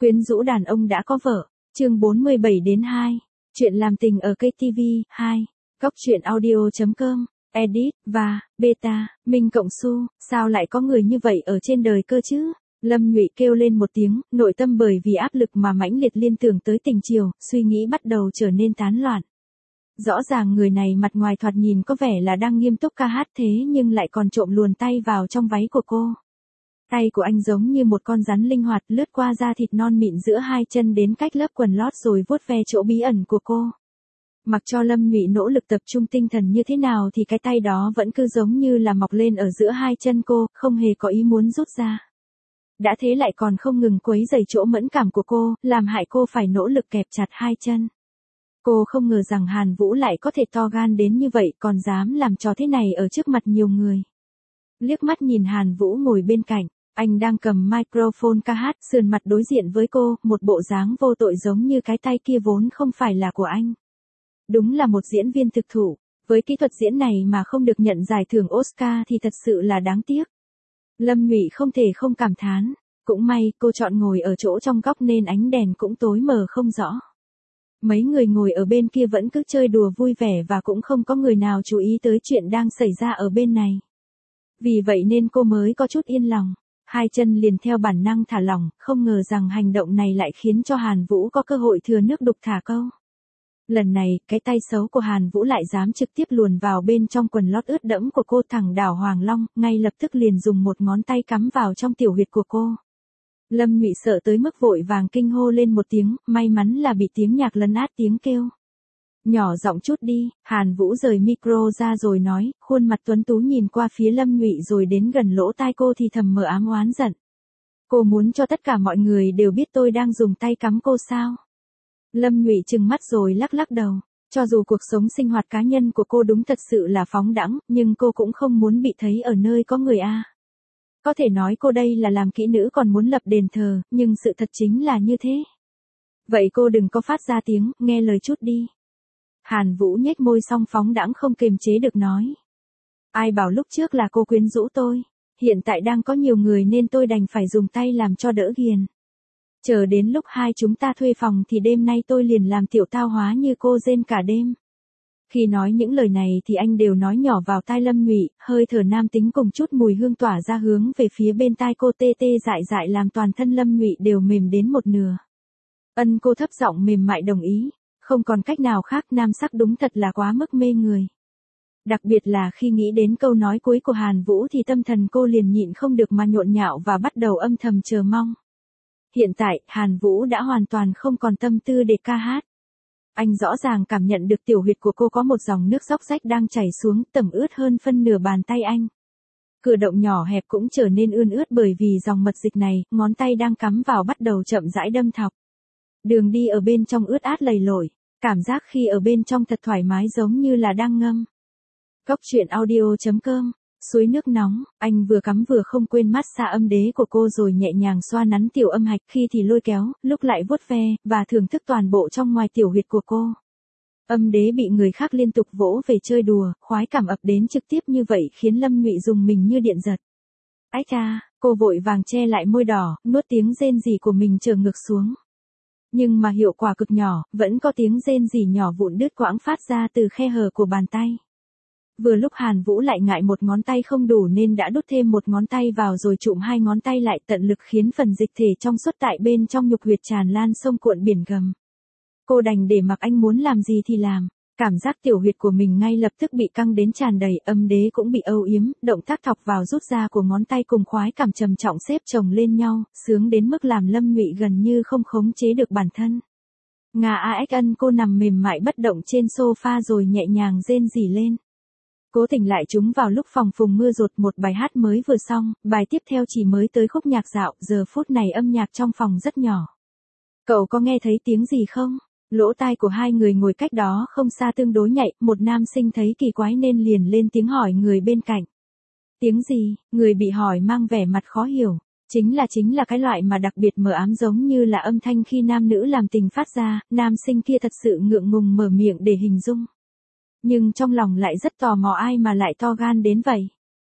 Quyến rũ đàn ông đã có vợ, chương 47-2, chuyện làm tình ở KTV, 2, góc chuyện audio.com, edit, và, beta, Minh Cộng Su, sao lại có người như vậy ở trên đời cơ chứ? Lâm Nhụy kêu lên một tiếng, nội tâm bởi vì áp lực mà mãnh liệt liên tưởng tới tình chiều, suy nghĩ bắt đầu trở nên tán loạn. Rõ ràng người này mặt ngoài thoạt nhìn có vẻ là đang nghiêm túc ca hát thế nhưng lại còn trộm luồn tay vào trong váy của cô. Tay của anh giống như một con rắn linh hoạt lướt qua da thịt non mịn giữa hai chân đến cách lớp quần lót rồi vuốt ve chỗ bí ẩn của cô. Mặc cho Lâm Nhụy nỗ lực tập trung tinh thần như thế nào thì cái tay đó vẫn cứ giống như là mọc lên ở giữa hai chân cô, không hề có ý muốn rút ra. Đã thế lại còn không ngừng quấy rầy chỗ mẫn cảm của cô, làm hại cô phải nỗ lực kẹp chặt hai chân. Cô không ngờ rằng Hàn Vũ lại có thể to gan đến như vậy còn dám làm trò thế này ở trước mặt nhiều người. Liếc mắt nhìn Hàn Vũ ngồi bên cạnh, anh đang cầm microphone ca hát, sườn mặt đối diện với cô, một bộ dáng vô tội giống như cái tay kia vốn không phải là của anh. Đúng là một diễn viên thực thụ, với kỹ thuật diễn này mà không được nhận giải thưởng Oscar thì thật sự là đáng tiếc. Lâm Nhụy không thể không cảm thán, cũng may cô chọn ngồi ở chỗ trong góc nên ánh đèn cũng tối mờ không rõ. Mấy người ngồi ở bên kia vẫn cứ chơi đùa vui vẻ và cũng không có người nào chú ý tới chuyện đang xảy ra ở bên này. Vì vậy nên cô mới có chút yên lòng, hai chân liền theo bản năng thả lỏng, không ngờ rằng hành động này lại khiến cho Hàn Vũ có cơ hội thừa nước đục thả câu. Lần này, cái tay xấu của Hàn Vũ lại dám trực tiếp luồn vào bên trong quần lót ướt đẫm của cô thẳng đảo Hoàng Long, ngay lập tức liền dùng một ngón tay cắm vào trong tiểu huyệt của cô. Lâm Nhụy sợ tới mức vội vàng kinh hô lên một tiếng, may mắn là bị tiếng nhạc lấn át tiếng kêu. Nhỏ giọng chút đi, Hàn Vũ rời micro ra rồi nói, khuôn mặt tuấn tú nhìn qua phía Lâm Nhụy rồi đến gần lỗ tai cô thì thầm mờ ám oán giận. Cô muốn cho tất cả mọi người đều biết tôi đang dùng tay cắm cô sao? Lâm Nhụy trừng mắt rồi lắc lắc đầu, cho dù cuộc sống sinh hoạt cá nhân của cô đúng thật sự là phóng đãng, nhưng cô cũng không muốn bị thấy ở nơi có người a. Có thể nói cô đây là làm kỹ nữ còn muốn lập đền thờ, nhưng sự thật chính là như thế. Vậy cô đừng có phát ra tiếng, nghe lời chút đi. Hàn Vũ nhếch môi song phóng đãng không kiềm chế được nói. Ai bảo lúc trước là cô quyến rũ tôi, hiện tại đang có nhiều người nên tôi đành phải dùng tay làm cho đỡ ghiền. Chờ đến lúc hai chúng ta thuê phòng thì đêm nay tôi liền làm tiểu tao hóa như cô rên cả đêm. Khi nói những lời này thì anh đều nói nhỏ vào tai Lâm Nhụy, hơi thở nam tính cùng chút mùi hương tỏa ra hướng về phía bên tai cô tê tê dại dại làm toàn thân Lâm Nhụy đều mềm đến một nửa. Cô thấp giọng mềm mại đồng ý, không còn cách nào khác, nam sắc đúng thật là quá mức mê người. Đặc biệt là khi nghĩ đến câu nói cuối của Hàn Vũ thì tâm thần cô liền nhịn không được mà nhộn nhạo và bắt đầu âm thầm chờ mong. Hiện tại, Hàn Vũ đã hoàn toàn không còn tâm tư để ca hát. Anh rõ ràng cảm nhận được tiểu huyệt của cô có một dòng nước róc rách đang chảy xuống, tẩm ướt hơn phân nửa bàn tay anh. Cửa động nhỏ hẹp cũng trở nên ươn ướt bởi vì dòng mật dịch này, ngón tay đang cắm vào bắt đầu chậm rãi đâm thọc. Đường đi ở bên trong ướt át lầy lội, cảm giác khi ở bên trong thật thoải mái giống như là đang ngâm. Góc chuyện audio.com, suối nước nóng, anh vừa cắm vừa không quên massage âm đế của cô rồi nhẹ nhàng xoa nắn tiểu âm hạch, khi thì lôi kéo, lúc lại vuốt ve, và thưởng thức toàn bộ trong ngoài tiểu huyệt của cô. Âm đế bị người khác liên tục vỗ về chơi đùa, khoái cảm ập đến trực tiếp như vậy khiến Lâm Nhụy dùng mình như điện giật. Ách a, cô vội vàng che lại môi đỏ, nuốt tiếng rên rỉ của mình trở ngược xuống. Nhưng mà hiệu quả cực nhỏ, vẫn có tiếng rên rỉ nhỏ vụn đứt quãng phát ra từ khe hở của bàn tay. Vừa lúc Hàn Vũ lại ngại một ngón tay không đủ nên đã đút thêm một ngón tay vào rồi trụm hai ngón tay lại tận lực khiến phần dịch thể trong suốt tại bên trong nhục huyệt tràn lan sông cuộn biển gầm. Cô đành để mặc anh muốn làm gì thì làm, cảm giác tiểu huyệt của mình ngay lập tức bị căng đến tràn đầy, âm đế cũng bị âu yếm, động tác thọc vào rút ra của ngón tay cùng khoái cảm trầm trọng xếp chồng lên nhau, sướng đến mức làm Lâm Nhụy gần như không khống chế được bản thân. Ngà cô nằm mềm mại bất động trên sofa rồi nhẹ nhàng rên rỉ lên. Cố tỉnh lại chúng vào lúc phòng phùng mưa rột, một bài hát mới vừa xong, bài tiếp theo chỉ mới tới khúc nhạc dạo, giờ phút này âm nhạc trong phòng rất nhỏ. Cậu có nghe thấy tiếng gì không? Lỗ tai của hai người ngồi cách đó không xa tương đối nhạy, một nam sinh thấy kỳ quái nên liền lên tiếng hỏi người bên cạnh. Tiếng gì? Người bị hỏi mang vẻ mặt khó hiểu. Chính là cái loại mà đặc biệt mờ ám giống như là âm thanh khi nam nữ làm tình phát ra, nam sinh kia thật sự ngượng ngùng mở miệng để hình dung. Nhưng trong lòng lại rất tò mò ai mà lại to gan đến vậy.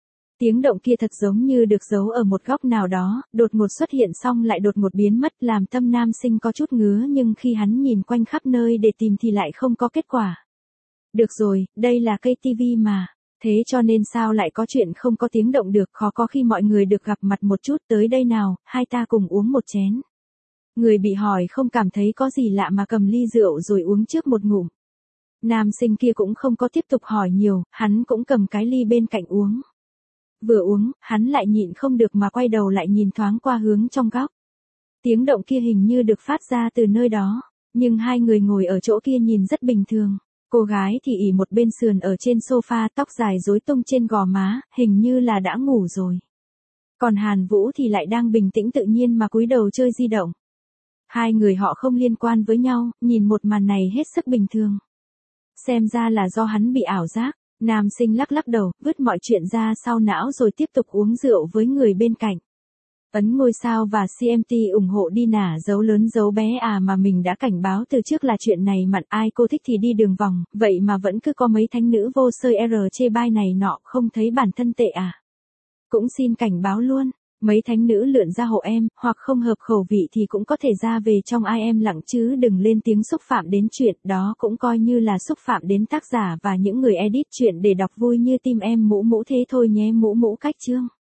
Tiếng động kia thật giống như được giấu ở một góc nào đó, đột ngột xuất hiện xong lại đột ngột biến mất, làm tâm nam sinh có chút ngứa, nhưng khi hắn nhìn quanh khắp nơi để tìm thì lại không có kết quả. Được rồi, đây là cây tivi mà. Thế cho nên sao lại có chuyện không có tiếng động được, khó có khi mọi người được gặp mặt một chút, tới đây nào, hai ta cùng uống một chén. Người bị hỏi không cảm thấy có gì lạ mà cầm ly rượu rồi uống trước một ngụm. Nam sinh kia cũng không có tiếp tục hỏi nhiều, hắn cũng cầm cái ly bên cạnh uống. Vừa uống, hắn lại nhịn không được mà quay đầu lại nhìn thoáng qua hướng trong góc. Tiếng động kia hình như được phát ra từ nơi đó, nhưng hai người ngồi ở chỗ kia nhìn rất bình thường. Cô gái thì ỉ một bên sườn ở trên sofa, tóc dài rối tung trên gò má, hình như là đã ngủ rồi. Còn Hàn Vũ thì lại đang bình tĩnh tự nhiên mà cúi đầu chơi di động. Hai người họ không liên quan với nhau, nhìn một màn này hết sức bình thường. Xem ra là do hắn bị ảo giác. Nam sinh lắc lắc đầu, vứt mọi chuyện ra sau não rồi tiếp tục uống rượu với người bên cạnh. Ấn ngôi sao và CMT ủng hộ đi nả dấu lớn dấu bé à, mà mình đã cảnh báo từ trước là chuyện này mặn, ai cô thích thì đi đường vòng, vậy mà vẫn cứ có mấy thánh nữ vô sơi chê bai này nọ, không thấy bản thân tệ à. Cũng xin cảnh báo luôn, mấy thánh nữ lượn ra hộ em, hoặc không hợp khẩu vị thì cũng có thể ra về trong ai em lặng chứ đừng lên tiếng xúc phạm đến chuyện, đó cũng coi như là xúc phạm đến tác giả và những người edit chuyện để đọc vui như tim em mũ mũ thế thôi nhé, mũ mũ cách chương.